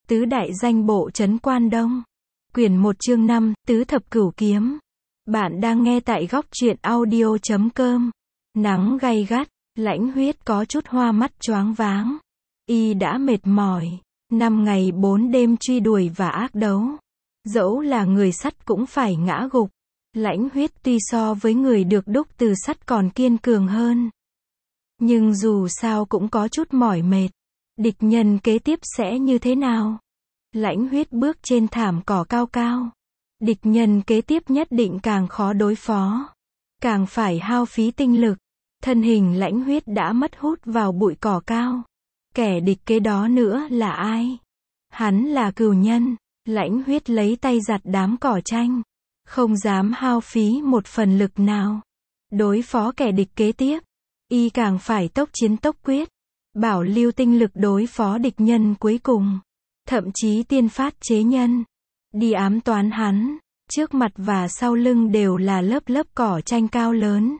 Tứ đại danh bộ trấn Quan Đông. Quyển 1 chương 5, Tứ thập cửu kiếm. Bạn đang nghe tại góc truyện audio.com. Nắng gay gắt, Lãnh Huyết có chút hoa mắt choáng váng. Y đã mệt mỏi, 5 ngày 4 đêm truy đuổi và ác đấu. Dẫu là người sắt cũng phải ngã gục. Lãnh Huyết tuy so với người được đúc từ sắt còn kiên cường hơn, nhưng dù sao cũng có chút mỏi mệt. Địch nhân kế tiếp sẽ như thế nào? Lãnh Huyết bước trên thảm cỏ cao cao. Địch nhân kế tiếp nhất định càng khó đối phó, càng phải hao phí tinh lực. Thân hình Lãnh Huyết đã mất hút vào bụi cỏ cao. Kẻ địch kế đó nữa là ai? Hắn là cừu nhân. Lãnh Huyết lấy tay giặt đám cỏ tranh, không dám hao phí một phần lực nào. Đối phó kẻ địch kế tiếp, y càng phải tốc chiến tốc quyết, bảo lưu tinh lực đối phó địch nhân cuối cùng. Thậm chí tiên phát chế nhân, đi ám toán hắn. Trước mặt và sau lưng đều là lớp lớp cỏ tranh cao lớn,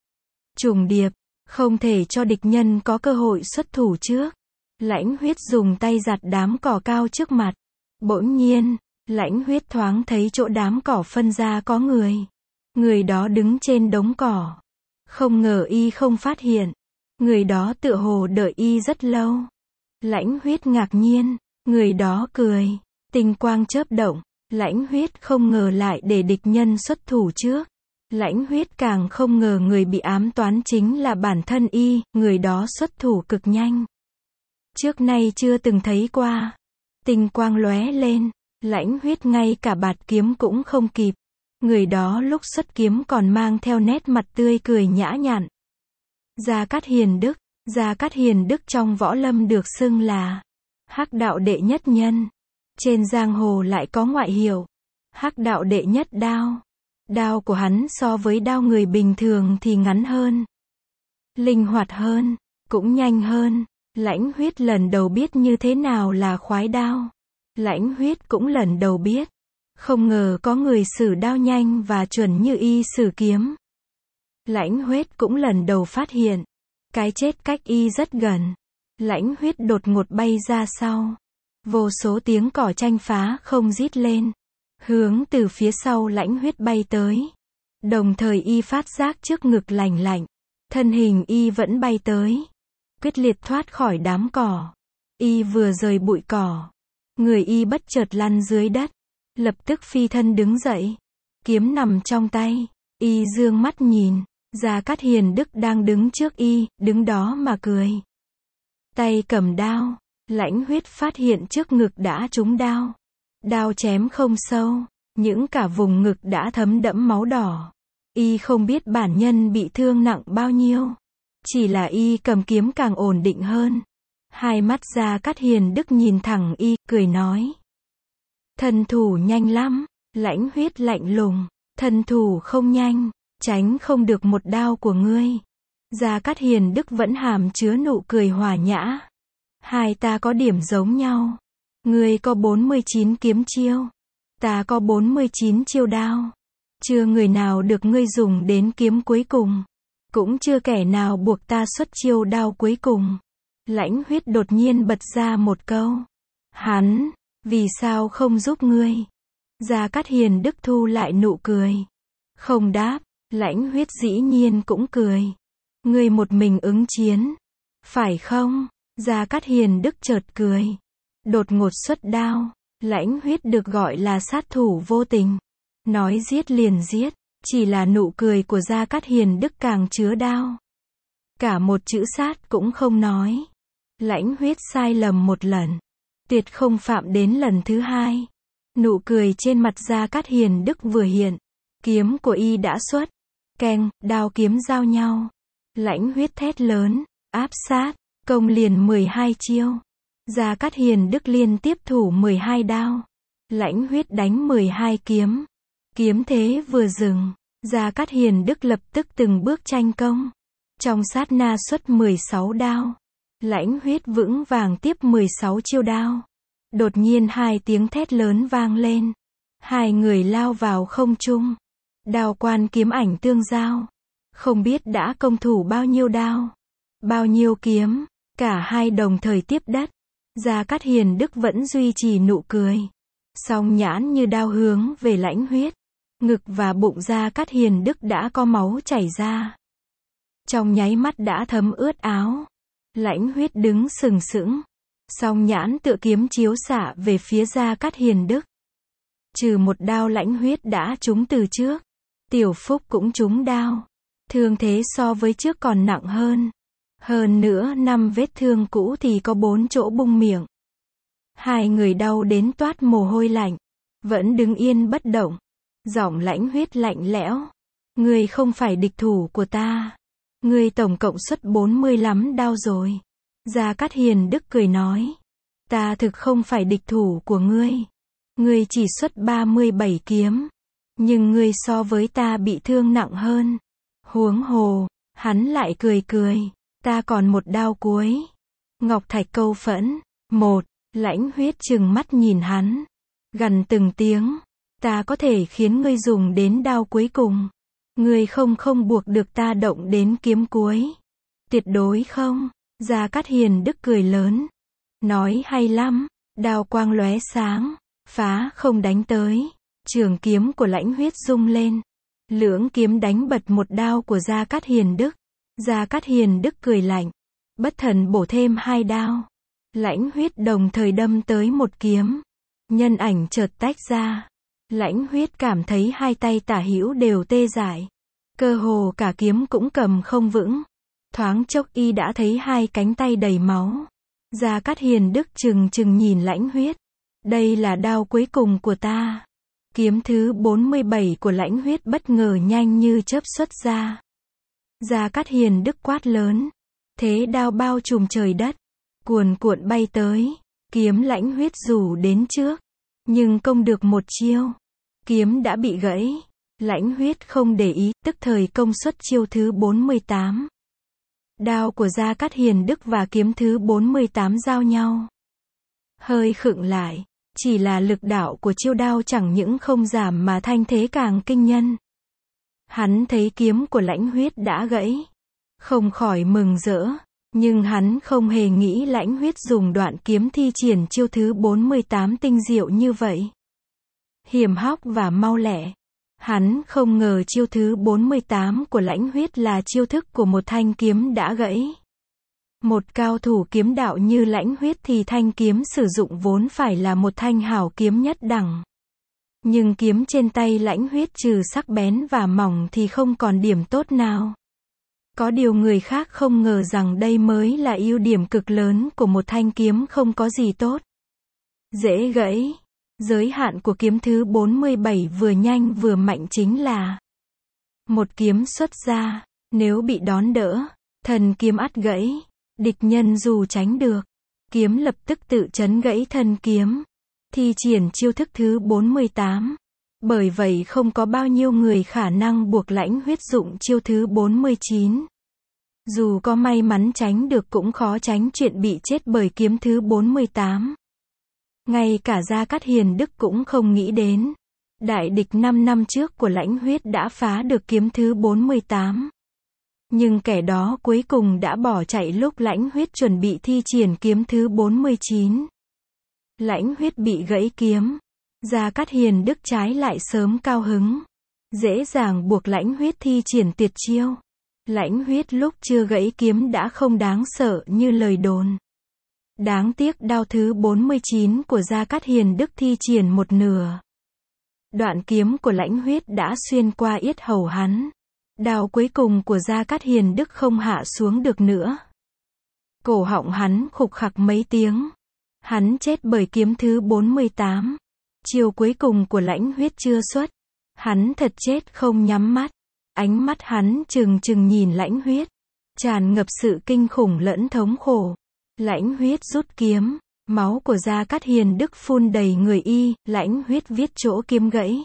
trùng điệp, không thể cho địch nhân có cơ hội xuất thủ trước. Lãnh Huyết dùng tay giặt đám cỏ cao trước mặt. Bỗng nhiên, Lãnh Huyết thoáng thấy chỗ đám cỏ phân ra có người. Người đó đứng trên đống cỏ. Không ngờ y không phát hiện. Người đó tựa hồ đợi y rất lâu. Lãnh Huyết ngạc nhiên. Người đó cười. Tinh quang chớp động. Lãnh Huyết không ngờ lại để địch nhân xuất thủ trước. Lãnh Huyết càng không ngờ người bị ám toán chính là bản thân y. Người đó xuất thủ cực nhanh, trước nay chưa từng thấy qua. Tinh quang lóe lên. Lãnh Huyết ngay cả bạt kiếm cũng không kịp. Người đó lúc xuất kiếm còn mang theo nét mặt tươi cười nhã nhặn. Gia Cát Hiền Đức. Gia Cát Hiền Đức trong võ lâm được xưng là Hắc đạo đệ nhất nhân. Trên giang hồ lại có ngoại hiệu Hắc đạo đệ nhất đao. Đao của hắn so với đao người bình thường thì ngắn hơn, linh hoạt hơn, cũng nhanh hơn. Lãnh Huyết lần đầu biết như thế nào là khoái đao. Lãnh Huyết cũng lần đầu biết, không ngờ có người sử đao nhanh và chuẩn như y sử kiếm. Lãnh Huyết cũng lần đầu phát hiện, cái chết cách y rất gần. Lãnh Huyết đột ngột bay ra sau. Vô số tiếng cỏ tranh phá không rít lên, hướng từ phía sau Lãnh Huyết bay tới. Đồng thời y phát giác trước ngực lành lạnh. Thân hình y vẫn bay tới, quyết liệt thoát khỏi đám cỏ. Y vừa rời bụi cỏ, người y bất chợt lăn dưới đất. Lập tức phi thân đứng dậy, kiếm nằm trong tay. Y dương mắt nhìn, Gia Cát Hiền Đức đang đứng trước y, đứng đó mà cười. Tay cầm đao. Lãnh Huyết phát hiện trước ngực đã trúng đao. Đao chém không sâu, những cả vùng ngực đã thấm đẫm máu đỏ. Y không biết bản nhân bị thương nặng bao nhiêu, chỉ là y cầm kiếm càng ổn định hơn. Hai mắt Gia Cát Hiền Đức nhìn thẳng y, cười nói: thân thủ nhanh lắm. Lãnh Huyết lạnh lùng: thân thủ không nhanh, tránh không được một đao của ngươi. Gia Cát Hiền Đức vẫn hàm chứa nụ cười hòa nhã: hai ta có điểm giống nhau. Ngươi có 49 kiếm chiêu, ta có 49 chiêu đao. Chưa người nào được ngươi dùng đến kiếm cuối cùng, cũng chưa kẻ nào buộc ta xuất chiêu đao cuối cùng. Lãnh Huyết đột nhiên bật ra một câu: hắn, vì sao không giúp ngươi? Gia Cát Hiền Đức thu lại nụ cười, không đáp. Lãnh Huyết dĩ nhiên cũng cười: ngươi một mình ứng chiến, phải không? Gia Cát Hiền Đức chợt cười, đột ngột xuất đao. Lãnh Huyết được gọi là sát thủ vô tình, nói giết liền giết. Chỉ là nụ cười của Gia Cát Hiền Đức càng chứa đao, cả một chữ sát cũng không nói. Lãnh Huyết sai lầm một lần, tuyệt không phạm đến lần thứ hai. Nụ cười trên mặt Gia Cát Hiền Đức vừa hiện, kiếm của y đã xuất. Keng, đao kiếm giao nhau. Lãnh Huyết thét lớn: áp sát, công liền 12 chiêu. Gia Cát Hiền Đức liên tiếp thủ 12 đao. Lãnh Huyết đánh 12 kiếm. Kiếm thế vừa dừng, Gia Cát Hiền Đức lập tức từng bước tranh công. Trong sát na xuất 16 đao. Lãnh Huyết vững vàng tiếp 16 chiêu đao. Đột nhiên hai tiếng thét lớn vang lên. Hai người lao vào không trung. Đao quan kiếm ảnh tương giao. Không biết đã công thủ bao nhiêu đao, bao nhiêu kiếm. Cả hai đồng thời tiếp đất. Gia Cát Hiền Đức vẫn duy trì nụ cười. Song nhãn như đao hướng về Lãnh Huyết. Ngực và bụng Gia Cát Hiền Đức đã có máu chảy ra. Trong nháy mắt đã thấm ướt áo. Lãnh Huyết đứng sừng sững. Song nhãn tựa kiếm chiếu xạ về phía Gia Cát Hiền Đức. Trừ một đao Lãnh Huyết đã trúng từ trước. Tiểu Phúc cũng trúng đao. Thương thế so với trước còn nặng hơn. Hơn nữa 5 vết thương cũ thì có 4 chỗ bung miệng. Hai người đau đến toát mồ hôi lạnh. Vẫn đứng yên bất động. Giọng Lãnh Huyết lạnh lẽo. Ngươi không phải địch thủ của ta. Ngươi tổng cộng xuất 45 đao rồi. Gia Cát Hiền Đức cười nói. Ta thực không phải địch thủ của ngươi. Ngươi chỉ xuất 37 kiếm. Nhưng ngươi so với ta bị thương nặng hơn. Huống hồ, hắn lại cười cười. Ta còn một đao cuối. Ngọc Thạch câu phẫn. Một, Lãnh Huyết trừng mắt nhìn hắn. Gằn từng tiếng. Ta có thể khiến ngươi dùng đến đao cuối cùng. Ngươi không buộc được ta động đến kiếm cuối. Tuyệt đối không. Gia Cát Hiền Đức cười lớn. Nói hay lắm. Đao quang lóe sáng. Phá không đánh tới. Trường kiếm của Lãnh Huyết rung lên. Lưỡng kiếm đánh bật một đao của Gia Cát Hiền Đức. Gia Cát Hiền Đức cười lạnh. Bất thần bổ thêm 2 đao. Lãnh Huyết đồng thời đâm tới một kiếm. Nhân ảnh chợt tách ra. Lãnh Huyết cảm thấy hai tay tả hữu đều tê dại. Cơ hồ cả kiếm cũng cầm không vững. Thoáng chốc y đã thấy hai cánh tay đầy máu. Gia Cát Hiền Đức trừng nhìn Lãnh Huyết. Đây là đao cuối cùng của ta. Kiếm thứ 47 của Lãnh Huyết bất ngờ nhanh như chớp xuất ra. Gia Cát Hiền Đức quát lớn. Thế đao bao trùm trời đất. Cuồn cuộn bay tới. Kiếm Lãnh Huyết rủ đến trước. Nhưng công được một chiêu. Kiếm đã bị gãy. Lãnh Huyết không để ý, tức thời công suất chiêu thứ 48. Đao của Gia Cát Hiền Đức và kiếm thứ 48 giao nhau. Hơi khựng lại. Chỉ là lực đạo của chiêu đao chẳng những không giảm mà thanh thế càng kinh nhân. Hắn thấy kiếm của Lãnh Huyết đã gãy. Không khỏi mừng rỡ. Nhưng hắn không hề nghĩ Lãnh Huyết dùng đoạn kiếm thi triển chiêu thứ 48 tinh diệu như vậy. Hiểm hóc và mau lẹ. Hắn không ngờ chiêu thứ 48 của Lãnh Huyết là chiêu thức của một thanh kiếm đã gãy. Một cao thủ kiếm đạo như Lãnh Huyết thì thanh kiếm sử dụng vốn phải là một thanh hảo kiếm nhất đẳng. Nhưng kiếm trên tay Lãnh Huyết trừ sắc bén và mỏng thì không còn điểm tốt nào. Có điều người khác không ngờ rằng đây mới là ưu điểm cực lớn của một thanh kiếm không có gì tốt. Dễ gãy. Giới hạn của kiếm thứ 47 vừa nhanh vừa mạnh chính là một kiếm xuất ra, nếu bị đón đỡ, thân kiếm ắt gãy. Địch nhân dù tránh được, kiếm lập tức tự chấn gãy thân kiếm. Thi triển chiêu thức thứ 48. Bởi vậy không có bao nhiêu người khả năng buộc Lãnh Huyết dụng chiêu thứ 49. Dù có may mắn tránh được cũng khó tránh chuyện bị chết bởi kiếm thứ 48. Ngay cả Gia Cát Hiền Đức cũng không nghĩ đến. Đại địch 5 năm trước của Lãnh Huyết đã phá được kiếm thứ 48. Nhưng kẻ đó cuối cùng đã bỏ chạy lúc Lãnh Huyết chuẩn bị thi triển kiếm thứ 49. Lãnh Huyết bị gãy kiếm. Gia Cát Hiền Đức trái lại sớm cao hứng. Dễ dàng buộc Lãnh Huyết thi triển tuyệt chiêu. Lãnh Huyết lúc chưa gãy kiếm đã không đáng sợ như lời đồn. Đáng tiếc đao thứ 49 của Gia Cát Hiền Đức thi triển một nửa. Đoạn kiếm của Lãnh Huyết đã xuyên qua yết hầu hắn. Đao cuối cùng của Gia Cát Hiền Đức không hạ xuống được nữa. Cổ họng hắn khục khặc mấy tiếng. Hắn chết bởi kiếm thứ 48. Chiêu cuối cùng của Lãnh Huyết chưa xuất. Hắn thật chết không nhắm mắt. Ánh mắt hắn trừng nhìn Lãnh Huyết. Tràn ngập sự kinh khủng lẫn thống khổ. Lãnh Huyết rút kiếm. Máu của Gia Cát Hiền Đức phun đầy người y. Lãnh Huyết viết chỗ kiếm gãy.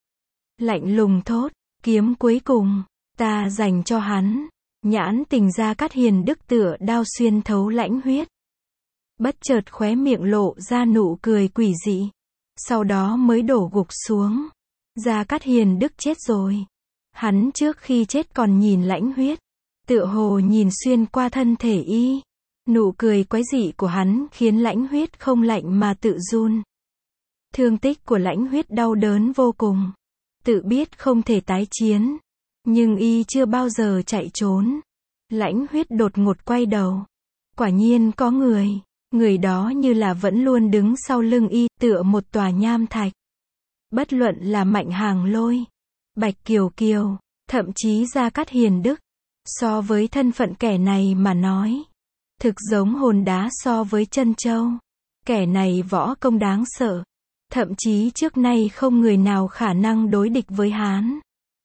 Lạnh lùng thốt. Kiếm cuối cùng. Ta dành cho hắn. Nhãn tình Gia Cát Hiền Đức tựa đao xuyên thấu Lãnh Huyết. Bất chợt khóe miệng lộ ra nụ cười quỷ dị. Sau đó mới đổ gục xuống. Gia Cát Hiền Đức chết rồi. Hắn trước khi chết còn nhìn Lãnh Huyết. Tựa hồ nhìn xuyên qua thân thể y. Nụ cười quái dị của hắn khiến Lãnh Huyết không lạnh mà tự run. Thương tích của Lãnh Huyết đau đớn vô cùng. Tự biết không thể tái chiến. Nhưng y chưa bao giờ chạy trốn. Lãnh Huyết đột ngột quay đầu. Quả nhiên có người. Người đó như là vẫn luôn đứng sau lưng y, tựa một tòa nham thạch. Bất luận là Mạnh Hàng Lôi, Bạch Kiều Kiều, thậm chí Gia Cát Hiền Đức. So với thân phận kẻ này mà nói, thực giống hòn đá so với chân châu. Kẻ này võ công đáng sợ. Thậm chí trước nay không người nào khả năng đối địch với hắn.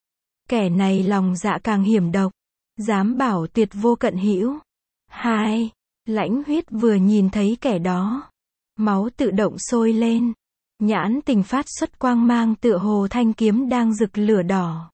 Kẻ này lòng dạ càng hiểm độc. Dám bảo tuyệt vô cận hữu. Hai, Lãnh Huyết vừa nhìn thấy kẻ đó. Máu tự động sôi lên. Nhãn tình phát xuất quang mang tựa hồ thanh kiếm đang rực lửa đỏ.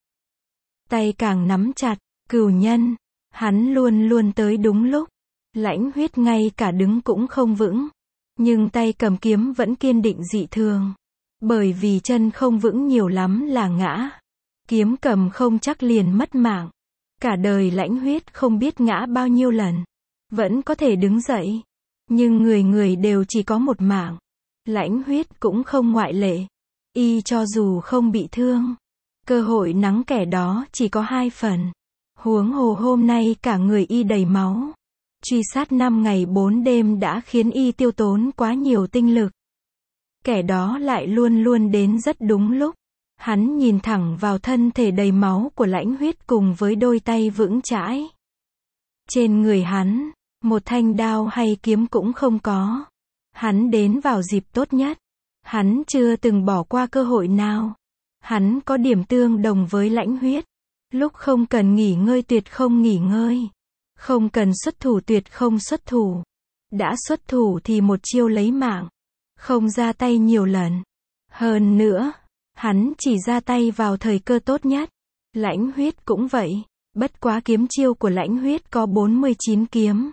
Tay càng nắm chặt, cửu nhân. Hắn luôn luôn tới đúng lúc. Lãnh Huyết ngay cả đứng cũng không vững. Nhưng tay cầm kiếm vẫn kiên định dị thường. Bởi vì chân không vững nhiều lắm là ngã. Kiếm cầm không chắc liền mất mạng. Cả đời Lãnh Huyết không biết ngã bao nhiêu lần. Vẫn có thể đứng dậy. Nhưng người người đều chỉ có một mạng. Lãnh Huyết cũng không ngoại lệ. Y cho dù không bị thương, cơ hội nắng kẻ đó chỉ có 2 phần. Huống hồ hôm nay cả người y đầy máu. Truy sát 5 ngày 4 đêm đã khiến y tiêu tốn quá nhiều tinh lực. Kẻ đó lại luôn luôn đến rất đúng lúc. Hắn nhìn thẳng vào thân thể đầy máu của Lãnh Huyết cùng với đôi tay vững chãi. Trên người hắn, một thanh đao hay kiếm cũng không có. Hắn đến vào dịp tốt nhất. Hắn chưa từng bỏ qua cơ hội nào. Hắn có điểm tương đồng với Lãnh Huyết. Lúc không cần nghỉ ngơi tuyệt không nghỉ ngơi. Không cần xuất thủ tuyệt không xuất thủ. Đã xuất thủ thì một chiêu lấy mạng. Không ra tay nhiều lần. Hơn nữa, hắn chỉ ra tay vào thời cơ tốt nhất. Lãnh Huyết cũng vậy. Bất quá kiếm chiêu của Lãnh Huyết có 49 kiếm.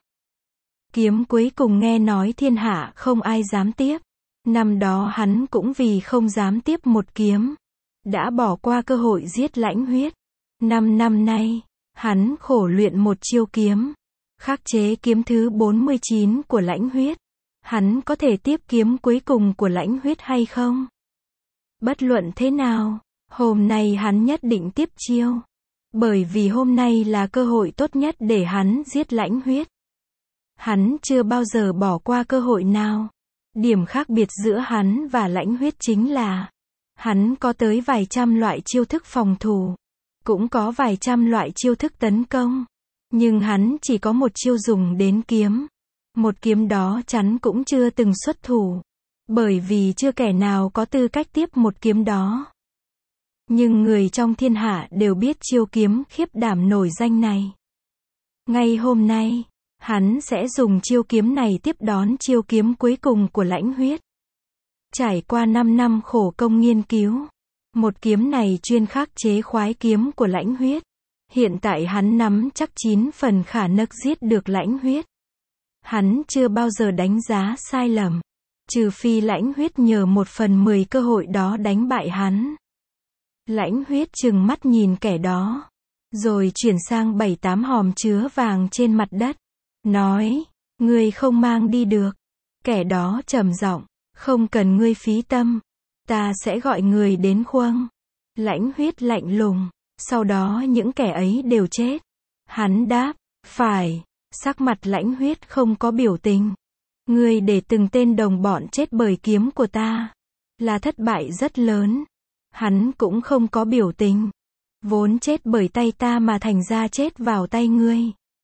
Kiếm cuối cùng nghe nói thiên hạ không ai dám tiếp. Năm đó hắn cũng vì không dám tiếp một kiếm. Đã bỏ qua cơ hội giết Lãnh Huyết. 5 năm nay, hắn khổ luyện một chiêu kiếm. Khắc chế kiếm thứ 49 của Lãnh Huyết. Hắn có thể tiếp kiếm cuối cùng của Lãnh Huyết hay không? Bất luận thế nào, hôm nay hắn nhất định tiếp chiêu. Bởi vì hôm nay là cơ hội tốt nhất để hắn giết Lãnh Huyết. Hắn chưa bao giờ bỏ qua cơ hội nào. Điểm khác biệt giữa hắn và Lãnh Huyết chính là hắn có tới vài trăm loại chiêu thức phòng thủ. Cũng có vài trăm loại chiêu thức tấn công. Nhưng hắn chỉ có một chiêu dùng đến kiếm. Một kiếm đó chắn cũng chưa từng xuất thủ. Bởi vì chưa kẻ nào có tư cách tiếp một kiếm đó. Nhưng người trong thiên hạ đều biết chiêu kiếm khiếp đảm nổi danh này. Ngay hôm nay, hắn sẽ dùng chiêu kiếm này tiếp đón chiêu kiếm cuối cùng của Lãnh Huyết. Trải qua 5 năm khổ công nghiên cứu, một kiếm này chuyên khắc chế khoái kiếm của Lãnh Huyết. Hiện tại hắn nắm chắc 9 phần khả năng giết được Lãnh Huyết. Hắn chưa bao giờ đánh giá sai lầm. Trừ phi Lãnh Huyết nhờ 1/10 cơ hội đó đánh bại hắn. Lãnh Huyết trừng mắt nhìn kẻ đó. Rồi chuyển sang 7-8 hòm chứa vàng trên mặt đất. Nói, ngươi không mang đi được. Kẻ đó trầm giọng, không cần ngươi phí tâm. Ta sẽ gọi người đến khuâng. Lãnh Huyết lạnh lùng. Sau đó những kẻ ấy đều chết. Hắn đáp, phải. Sắc mặt Lãnh Huyết không có biểu tình. Ngươi để từng tên đồng bọn chết bởi kiếm của ta. Là thất bại rất lớn. Hắn cũng không có biểu tình. Vốn chết bởi tay ta mà thành ra chết vào tay ngươi.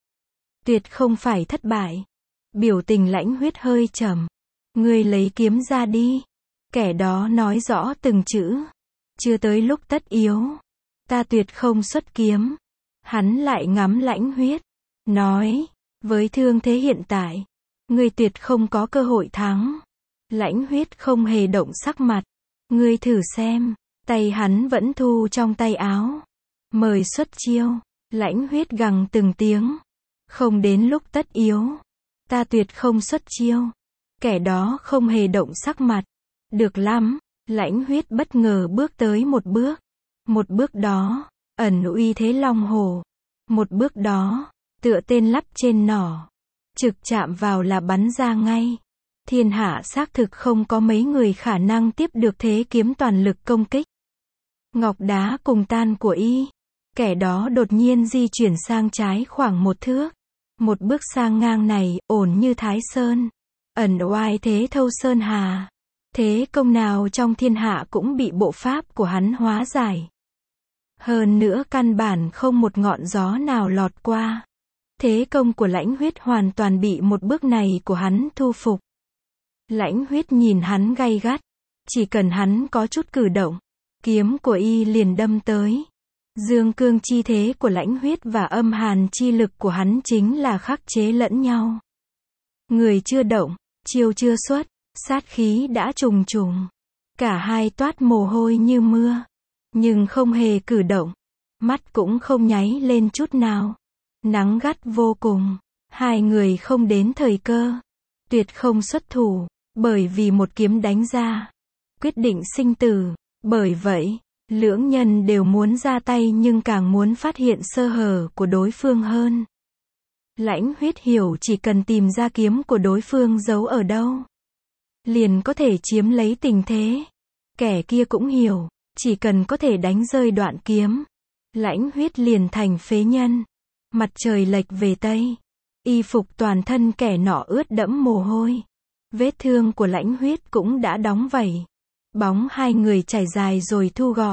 Tuyệt không phải thất bại. Biểu tình Lãnh Huyết hơi trầm. Ngươi lấy kiếm ra đi. Kẻ đó nói rõ từng chữ. Chưa tới lúc tất yếu. Ta tuyệt không xuất kiếm. Hắn lại ngắm Lãnh Huyết. Nói, với thương thế hiện tại, ngươi tuyệt không có cơ hội thắng. Lãnh Huyết không hề động sắc mặt. Ngươi thử xem. Tay hắn vẫn thu trong tay áo. Mời xuất chiêu. Lãnh Huyết gằn từng tiếng. Không đến lúc tất yếu. Ta tuyệt không xuất chiêu. Kẻ đó không hề động sắc mặt. Được lắm. Lãnh Huyết bất ngờ bước tới một bước. Một bước đó, ẩn uy thế long hổ. Một bước đó, tựa tên lắp trên nỏ. trực chạm vào là bắn ra ngay. Thiên hạ xác thực không có mấy người khả năng tiếp được thế kiếm toàn lực công kích. Ngọc đá cùng tan của y. Kẻ đó đột nhiên di chuyển sang trái khoảng 1 thước. Một bước sang ngang này, ổn như Thái Sơn. Ẩn oai thế thâu sơn hà. Thế công nào trong thiên hạ cũng bị bộ pháp của hắn hóa giải. Hơn nữa căn bản không một ngọn gió nào lọt qua. Thế công của Lãnh Huyết hoàn toàn bị một bước này của hắn thu phục. Lãnh Huyết nhìn hắn gay gắt. Chỉ cần hắn có chút cử động, kiếm của y liền đâm tới. Dương cương chi thế của Lãnh Huyết và âm hàn chi lực của hắn chính là khắc chế lẫn nhau. Người chưa động, chiêu chưa xuất, sát khí đã trùng trùng. Cả hai toát mồ hôi như mưa, nhưng không hề cử động, mắt cũng không nháy lên chút nào. Nắng gắt vô cùng, hai người không đến thời cơ, tuyệt không xuất thủ, bởi vì một kiếm đánh ra, quyết định sinh tử. Bởi vậy, lưỡng nhân đều muốn ra tay nhưng càng muốn phát hiện sơ hở của đối phương hơn. Lãnh Huyết hiểu chỉ cần tìm ra kiếm của đối phương giấu ở đâu, liền có thể chiếm lấy tình thế. Kẻ kia cũng hiểu, chỉ cần có thể đánh rơi đoạn kiếm, Lãnh Huyết liền thành phế nhân. Mặt trời lệch về Tây, y phục toàn thân kẻ nọ ướt đẫm mồ hôi. Vết thương của Lãnh Huyết cũng đã đóng vảy. Bóng hai người chảy dài rồi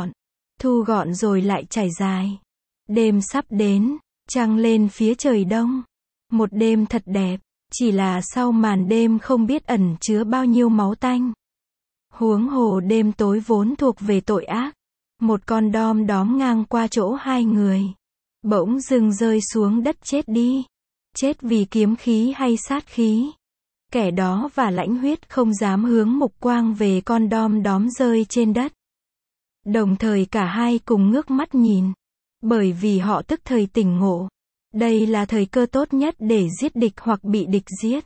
thu gọn rồi lại chảy dài. Đêm sắp đến, trăng lên phía trời đông. Một đêm thật đẹp, chỉ là sau màn đêm không biết ẩn chứa bao nhiêu máu tanh. Huống hồ đêm tối vốn thuộc về tội ác. Một con đom đóm ngang qua chỗ hai người, bỗng dưng rơi xuống đất chết đi. Chết vì kiếm khí hay sát khí? Kẻ đó và Lãnh Huyết không dám hướng mục quang về con đom đóm rơi trên đất. Đồng thời cả hai cùng ngước mắt nhìn, bởi vì họ tức thời tỉnh ngộ. Đây là thời cơ tốt nhất để giết địch hoặc bị địch giết.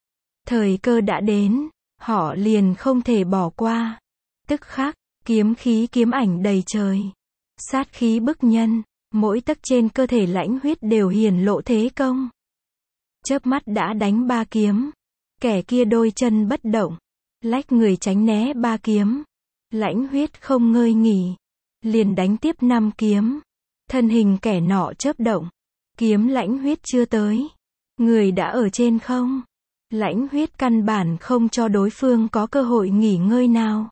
Thời cơ đã đến, họ liền không thể bỏ qua. Tức khắc, kiếm khí kiếm ảnh đầy trời. Sát khí bức nhân, mỗi tấc trên cơ thể Lãnh Huyết đều hiển lộ thế công. Chớp mắt đã đánh 3 kiếm. Kẻ kia đôi chân bất động, lách người tránh né 3 kiếm. Lãnh Huyết không ngơi nghỉ, liền đánh tiếp 5 kiếm. Thân hình kẻ nọ chớp động, kiếm Lãnh Huyết chưa tới, người đã ở trên không. Lãnh Huyết căn bản không cho đối phương có cơ hội nghỉ ngơi nào.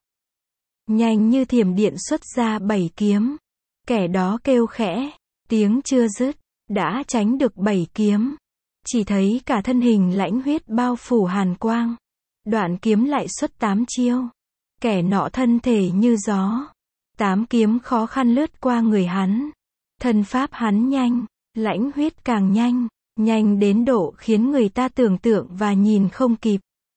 Nhanh như thiểm điện xuất ra 7 kiếm. Kẻ đó kêu khẽ, tiếng chưa dứt, đã tránh được 7 kiếm. Chỉ thấy cả thân hình Lãnh Huyết bao phủ hàn quang. Đoạn kiếm lại xuất 8 chiêu. Kẻ nọ thân thể như gió. 8 kiếm khó khăn lướt qua người hắn. Thân pháp hắn nhanh, Lãnh Huyết càng nhanh. Nhanh đến độ khiến người ta tưởng tượng và nhìn không kịp.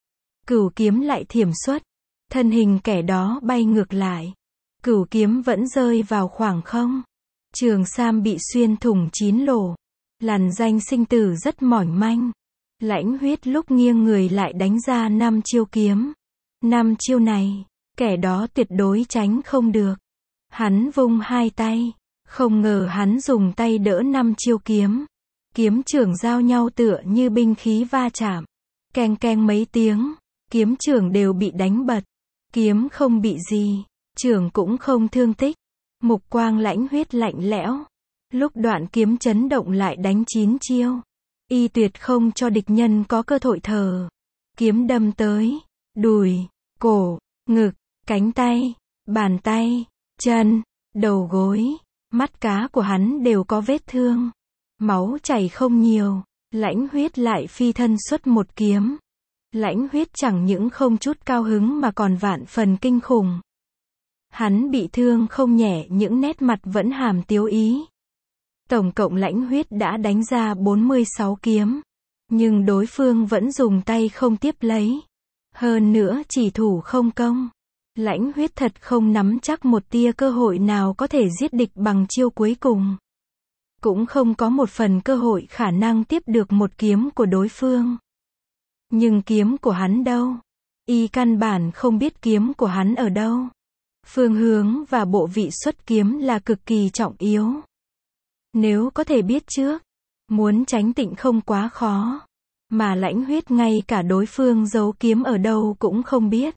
Cửu kiếm lại thiểm xuất. Thân hình kẻ đó bay ngược lại. Cửu kiếm vẫn rơi vào khoảng không. Trường sam bị xuyên thủng 9 lỗ. Làn danh sinh tử rất mỏng manh. Lãnh Huyết lúc nghiêng người lại đánh ra 5 chiêu kiếm. 5 chiêu này, kẻ đó tuyệt đối tránh không được. Hắn vung 2 tay. Không ngờ hắn dùng tay đỡ 5 chiêu kiếm. Kiếm chưởng giao nhau tựa như binh khí va chạm. Keng keng mấy tiếng. Kiếm chưởng đều bị đánh bật. Kiếm không bị gì. Chưởng cũng không thương tích. Mục quang Lãnh Huyết lạnh lẽo. Lúc đoạn kiếm chấn động lại đánh 9 chiêu. Y tuyệt không cho địch nhân có cơ hội thở. Kiếm đâm tới. Đùi, cổ, ngực, cánh tay, bàn tay, chân, đầu gối. Mắt cá của hắn đều có vết thương. Máu chảy không nhiều. Lãnh Huyết lại phi thân xuất một kiếm. Lãnh Huyết chẳng những không chút cao hứng mà còn vạn phần kinh khủng. Hắn bị thương không nhẹ, những nét mặt vẫn hàm tiếu ý. Tổng cộng Lãnh Huyết đã đánh ra 46 kiếm. Nhưng đối phương vẫn dùng tay không tiếp lấy. Hơn nữa chỉ thủ không công. Lãnh Huyết thật không nắm chắc một tia cơ hội nào có thể giết địch bằng chiêu cuối cùng. Cũng không có một phần cơ hội khả năng tiếp được một kiếm của đối phương. Nhưng kiếm của hắn đâu? Y căn bản không biết kiếm của hắn ở đâu. Phương hướng và bộ vị xuất kiếm là cực kỳ trọng yếu. Nếu có thể biết trước, muốn tránh tịnh không quá khó. mà Lãnh Huyết ngay cả đối phương giấu kiếm ở đâu cũng không biết.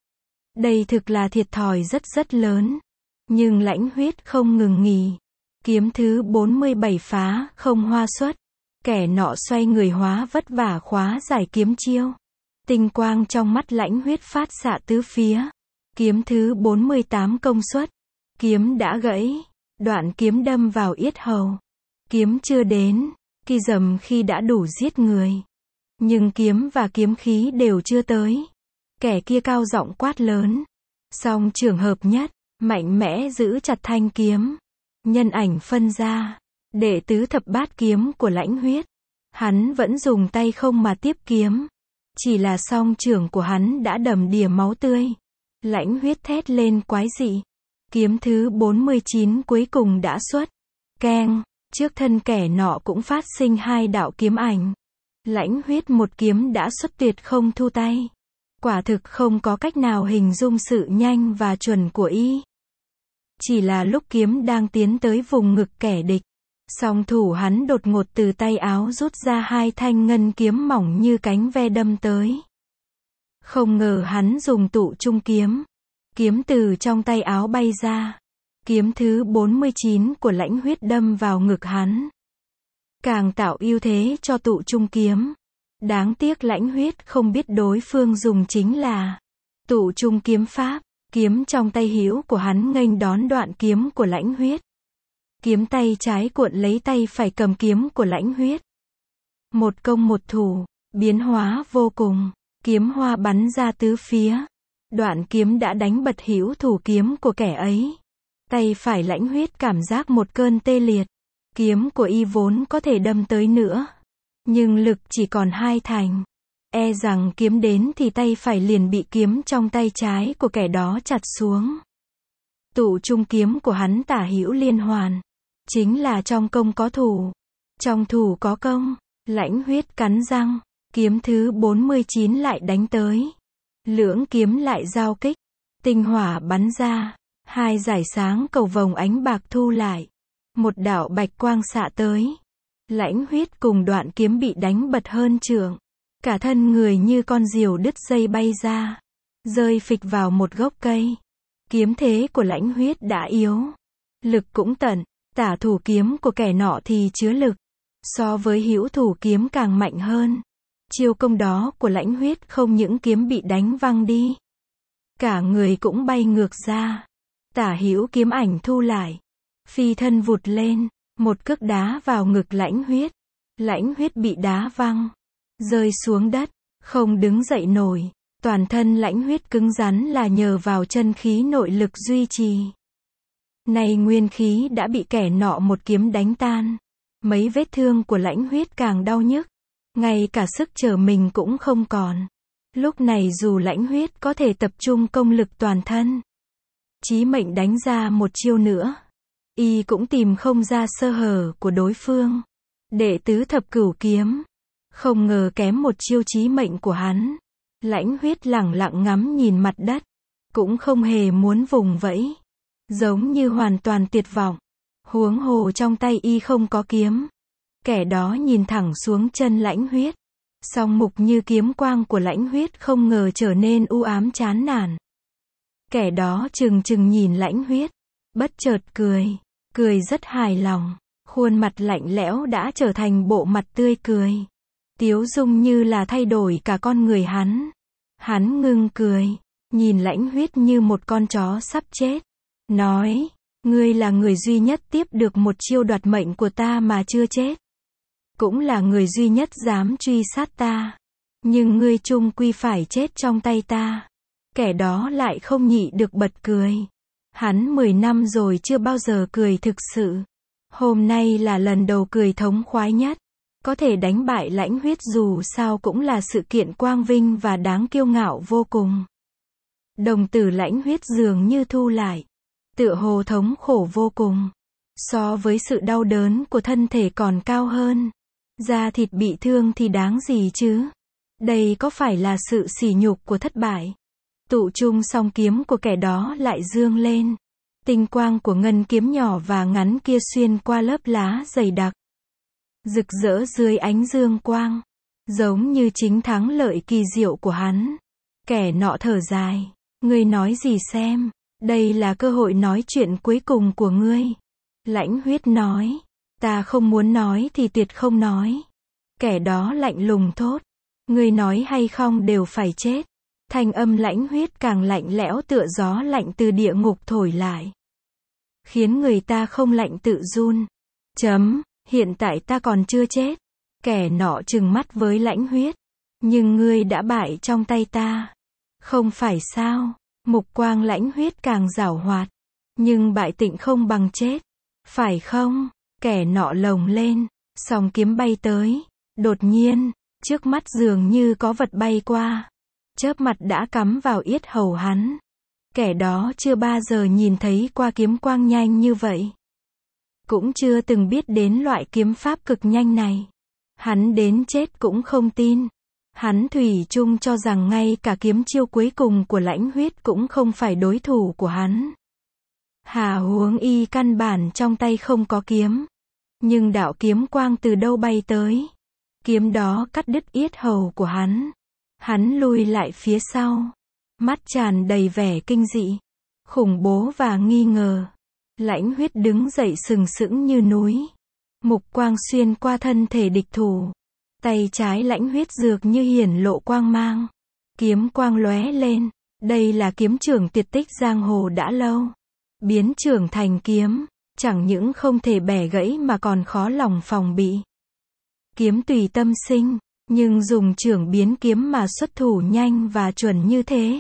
Đây thực là thiệt thòi rất lớn. Nhưng Lãnh Huyết không ngừng nghỉ. Kiếm thứ 47 phá không hoa xuất. Kẻ nọ xoay người hóa vất vả khóa giải kiếm chiêu. Tinh quang trong mắt Lãnh Huyết phát xạ tứ phía. Kiếm thứ 48 công suất. Kiếm đã gãy. Đoạn kiếm đâm vào yết hầu. Kiếm chưa đến. Kỳ dầm khi đã đủ giết người. Nhưng kiếm và kiếm khí đều chưa tới. Kẻ kia cao giọng quát lớn. Song trường hợp nhất. Mạnh mẽ giữ chặt thanh kiếm. Nhân ảnh phân ra. Đệ tứ thập bát kiếm của Lãnh Huyết. Hắn vẫn dùng tay không mà tiếp kiếm. Chỉ là song trưởng của hắn đã đầm đìa máu tươi. Lãnh Huyết thét lên quái dị. Kiếm thứ 49 cuối cùng đã xuất. Keng, trước thân kẻ nọ cũng phát sinh hai đạo kiếm ảnh. Lãnh Huyết một kiếm đã xuất tuyệt không thu tay. Quả thực không có cách nào hình dung sự nhanh và chuẩn của y. Chỉ là lúc kiếm đang tiến tới vùng ngực kẻ địch. Song thủ hắn đột ngột từ tay áo rút ra hai thanh ngân kiếm mỏng như cánh ve đâm tới. Không ngờ hắn dùng tụ trung kiếm. Kiếm từ trong tay áo bay ra. Kiếm thứ 49 của Lãnh Huyết đâm vào ngực hắn. Càng tạo ưu thế cho tụ trung kiếm. Đáng tiếc Lãnh Huyết không biết đối phương dùng chính là tụ trung kiếm pháp. Kiếm trong tay hữu của hắn nghênh đón đoạn kiếm của Lãnh Huyết. Kiếm tay trái cuộn lấy tay phải cầm kiếm của Lãnh Huyết. Một công một thủ, biến hóa vô cùng. Kiếm hoa bắn ra tứ phía. Đoạn kiếm đã đánh bật hữu thủ kiếm của kẻ ấy. Tay phải Lãnh Huyết cảm giác một cơn tê liệt. Kiếm của y vốn có thể đâm tới nữa. Nhưng lực chỉ còn hai thành. E rằng kiếm đến thì tay phải liền bị kiếm trong tay trái của kẻ đó chặt xuống. Tụ trung kiếm của hắn tả hữu liên hoàn. Chính là trong công có thủ. Trong thủ có công. Lãnh Huyết cắn răng. Kiếm thứ 49 lại đánh tới. Lưỡng kiếm lại giao kích. Tinh hỏa bắn ra. Hai dải sáng cầu vồng ánh bạc thu lại. Một đạo bạch quang xạ tới. Lãnh Huyết cùng đoạn kiếm bị đánh bật hơn trượng. Cả thân người như con diều đứt dây bay ra. Rơi phịch vào một gốc cây. Kiếm thế của Lãnh Huyết đã yếu. Lực cũng tận. Tả thủ kiếm của kẻ nọ thì chứa lực. So với hữu thủ kiếm càng mạnh hơn. Chiêu công đó của Lãnh Huyết không những kiếm bị đánh văng đi. Cả người cũng bay ngược ra. Tả hữu kiếm ảnh thu lại. Phi thân vụt lên. Một cước đá vào ngực Lãnh Huyết. Lãnh Huyết bị đá văng. Rơi xuống đất. Không đứng dậy nổi. Toàn thân Lãnh Huyết cứng rắn là nhờ vào chân khí nội lực duy trì. Nay nguyên khí đã bị kẻ nọ một kiếm đánh tan. Mấy vết thương của Lãnh Huyết càng đau nhức. Ngay cả sức trở mình cũng không còn. Lúc này dù Lãnh Huyết có thể tập trung công lực toàn thân. Chí mệnh đánh ra một chiêu nữa. Y cũng tìm không ra sơ hở của đối phương. Đệ tứ thập cửu kiếm. Không ngờ kém một chiêu chí mệnh của hắn. Lãnh Huyết lẳng lặng ngắm nhìn mặt đất. Cũng không hề muốn vùng vẫy. Giống như hoàn toàn tuyệt vọng. Huống hồ trong tay y không có kiếm. Kẻ đó nhìn thẳng xuống chân Lãnh Huyết. Song mục như kiếm quang của Lãnh Huyết không ngờ trở nên u ám chán nản. Kẻ đó trừng trừng nhìn Lãnh Huyết. Bất chợt cười. Cười rất hài lòng. Khuôn mặt lạnh lẽo đã trở thành bộ mặt tươi cười. Tiếu dung như là thay đổi cả con người hắn. Hắn ngưng cười. Nhìn Lãnh Huyết như một con chó sắp chết. Nói. Ngươi là người duy nhất tiếp được một chiêu đoạt mệnh của ta mà chưa chết. Cũng là người duy nhất dám truy sát ta. Nhưng ngươi chung quy phải chết trong tay ta. Kẻ đó lại không nhịn được bật cười. Hắn 10 năm rồi chưa bao giờ cười thực sự. Hôm nay là lần đầu cười thống khoái nhất. Có thể đánh bại Lãnh Huyết dù sao cũng là sự kiện quang vinh và đáng kiêu ngạo vô cùng. Đồng tử Lãnh Huyết dường như thu lại. Tựa hồ thống khổ vô cùng. So với sự đau đớn của thân thể còn cao hơn. Da thịt bị thương thì đáng gì chứ? Đây có phải là sự sỉ nhục của thất bại? Tụ trung song kiếm của kẻ đó lại dương lên. Tinh quang của ngân kiếm nhỏ và ngắn kia xuyên qua lớp lá dày đặc. Rực rỡ dưới ánh dương quang. giống như chính thắng lợi kỳ diệu của hắn. Kẻ nọ thở dài, ngươi nói gì xem, đây là cơ hội nói chuyện cuối cùng của ngươi. Lãnh Huyết nói, ta không muốn nói thì tuyệt không nói. Kẻ đó lạnh lùng thốt, ngươi nói hay không đều phải chết. Thanh âm Lãnh Huyết càng lạnh lẽo tựa gió lạnh từ địa ngục thổi lại, khiến người ta không lạnh tự run. Hiện tại ta còn chưa chết. Kẻ nọ trừng mắt với Lãnh Huyết, nhưng ngươi đã bại trong tay ta, không phải sao? Mục quang Lãnh Huyết càng giảo hoạt, nhưng bại tịnh không bằng chết, phải không? Kẻ nọ lồng lên, song kiếm bay tới, đột nhiên, trước mắt dường như có vật bay qua, chớp mặt đã cắm vào yết hầu hắn. Kẻ đó chưa bao giờ nhìn thấy qua kiếm quang nhanh như vậy, cũng chưa từng biết đến loại kiếm pháp cực nhanh này. Hắn đến chết cũng không tin. Hắn thủy chung cho rằng ngay cả kiếm chiêu cuối cùng của Lãnh Huyết cũng không phải đối thủ của hắn. Hà huống y căn bản trong tay không có kiếm. Nhưng đạo kiếm quang từ đâu bay tới? Kiếm đó cắt đứt yết hầu của hắn. Hắn lùi lại phía sau, mắt tràn đầy vẻ kinh dị, khủng bố và nghi ngờ. Lãnh Huyết đứng dậy sừng sững như núi. Mục quang xuyên qua thân thể địch thủ. Tay trái Lãnh Huyết dược như hiển lộ quang mang. Kiếm quang lóe lên. Đây là kiếm trưởng tuyệt tích giang hồ đã lâu. Biến trưởng thành kiếm, chẳng những không thể bẻ gãy mà còn khó lòng phòng bị. Kiếm tùy tâm sinh, nhưng dùng trưởng biến kiếm mà xuất thủ nhanh và chuẩn như thế.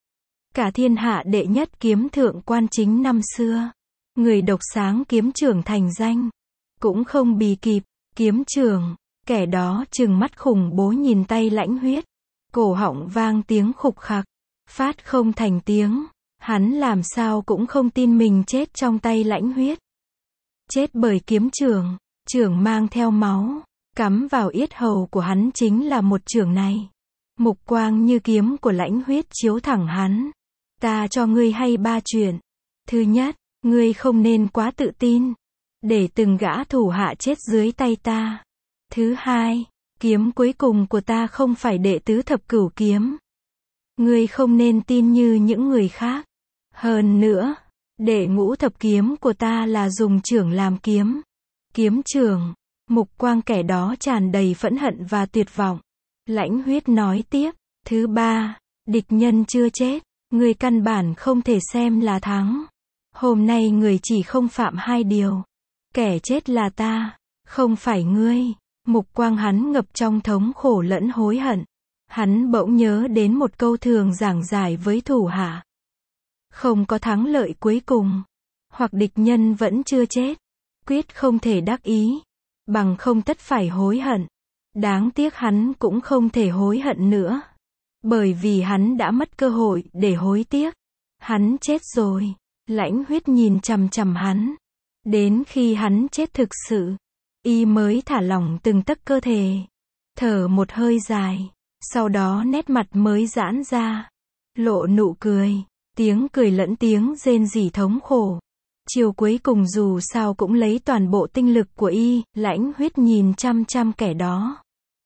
Cả thiên hạ đệ nhất kiếm thượng quan chính năm xưa, người độc sáng kiếm trưởng thành danh, cũng không bì kịp. Kiếm trưởng, kẻ đó trừng mắt khủng bố nhìn tay Lãnh Huyết, cổ họng vang tiếng khục khặc, phát không thành tiếng. Hắn làm sao cũng không tin mình chết trong tay Lãnh Huyết. Chết bởi kiếm trưởng, trưởng mang theo máu, cắm vào yết hầu của hắn chính là một chưởng này. Mục quang như kiếm của Lãnh Huyết chiếu thẳng hắn. Ta cho ngươi hay 3 chuyện. Thứ nhất, ngươi không nên quá tự tin, để từng gã thủ hạ chết dưới tay ta. Thứ hai, kiếm cuối cùng của ta không phải đệ tứ thập cửu kiếm. Ngươi không nên tin như những người khác. Hơn nữa, đệ ngũ thập kiếm của ta là dùng chưởng làm kiếm. Kiếm chưởng. Mục quang kẻ đó tràn đầy phẫn hận và tuyệt vọng. Lãnh Huyết nói tiếp, thứ ba, địch nhân chưa chết, ngươi căn bản không thể xem là thắng. Hôm nay người chỉ không phạm 2 điều. Kẻ chết là ta, không phải ngươi. Mục quang hắn ngập trong thống khổ lẫn hối hận. Hắn bỗng nhớ đến một câu thường giảng giải với thủ hạ. Không có thắng lợi cuối cùng, hoặc địch nhân vẫn chưa chết, quyết không thể đắc ý, bằng không tất phải hối hận. Đáng tiếc hắn cũng không thể hối hận nữa, bởi vì hắn đã mất cơ hội để hối tiếc. Hắn chết rồi. Lãnh Huyết nhìn chằm chằm hắn. Đến khi hắn chết thực sự, y mới thả lỏng từng tấc cơ thể, thở một hơi dài, sau đó nét mặt mới giãn ra, lộ nụ cười, tiếng cười lẫn tiếng rên rỉ thống khổ. Chiều cuối cùng dù sao cũng lấy toàn bộ tinh lực của y. Lãnh Huyết nhìn chăm chăm kẻ đó,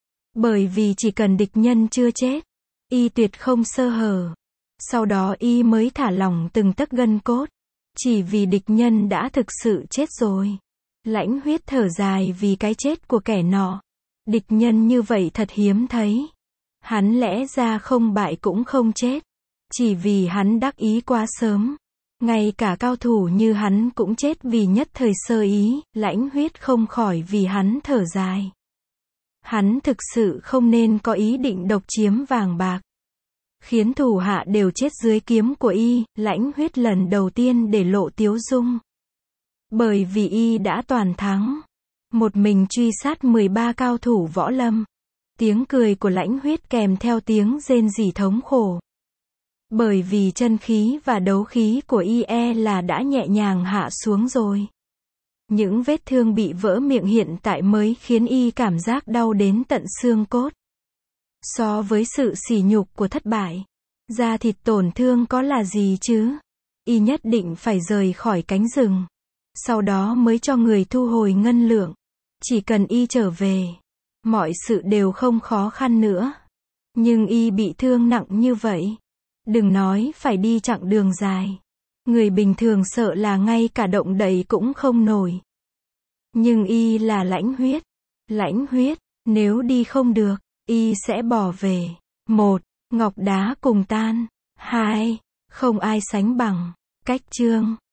bởi vì chỉ cần địch nhân chưa chết, y tuyệt không sơ hở. Sau đó y mới thả lỏng từng tấc gân cốt, chỉ vì địch nhân đã thực sự chết rồi. Lãnh Huyết thở dài vì cái chết của kẻ nọ. Địch nhân như vậy thật hiếm thấy. Hắn lẽ ra không bại cũng không chết, chỉ vì hắn đắc ý quá sớm. Ngay cả cao thủ như hắn cũng chết vì nhất thời sơ ý. Lãnh Huyết không khỏi vì hắn thở dài. Hắn thực sự không nên có ý định độc chiếm vàng bạc, khiến thủ hạ đều chết dưới kiếm của y. Lãnh Huyết lần đầu tiên để lộ tiếu dung, bởi vì y đã toàn thắng, một mình truy sát 13 cao thủ võ lâm. Tiếng cười của Lãnh Huyết kèm theo tiếng rên rỉ thống khổ, bởi vì chân khí và đấu khí của y là đã nhẹ nhàng hạ xuống rồi. Những vết thương bị vỡ miệng hiện tại mới khiến y cảm giác đau đến tận xương cốt. So với sự sỉ nhục của thất bại, da thịt tổn thương có là gì chứ? Y nhất định phải rời khỏi cánh rừng, sau đó mới cho người thu hồi ngân lượng. Chỉ cần y trở về, mọi sự đều không khó khăn nữa. Nhưng y bị thương nặng như vậy. Đừng nói phải đi chặng đường dài. Người bình thường sợ là ngay cả động đậy cũng không nổi. Nhưng y là lãnh huyết. Lãnh huyết, nếu đi không được, y sẽ bỏ về. 1. Ngọc đá cùng tan. 2. Không ai sánh bằng. Cách chương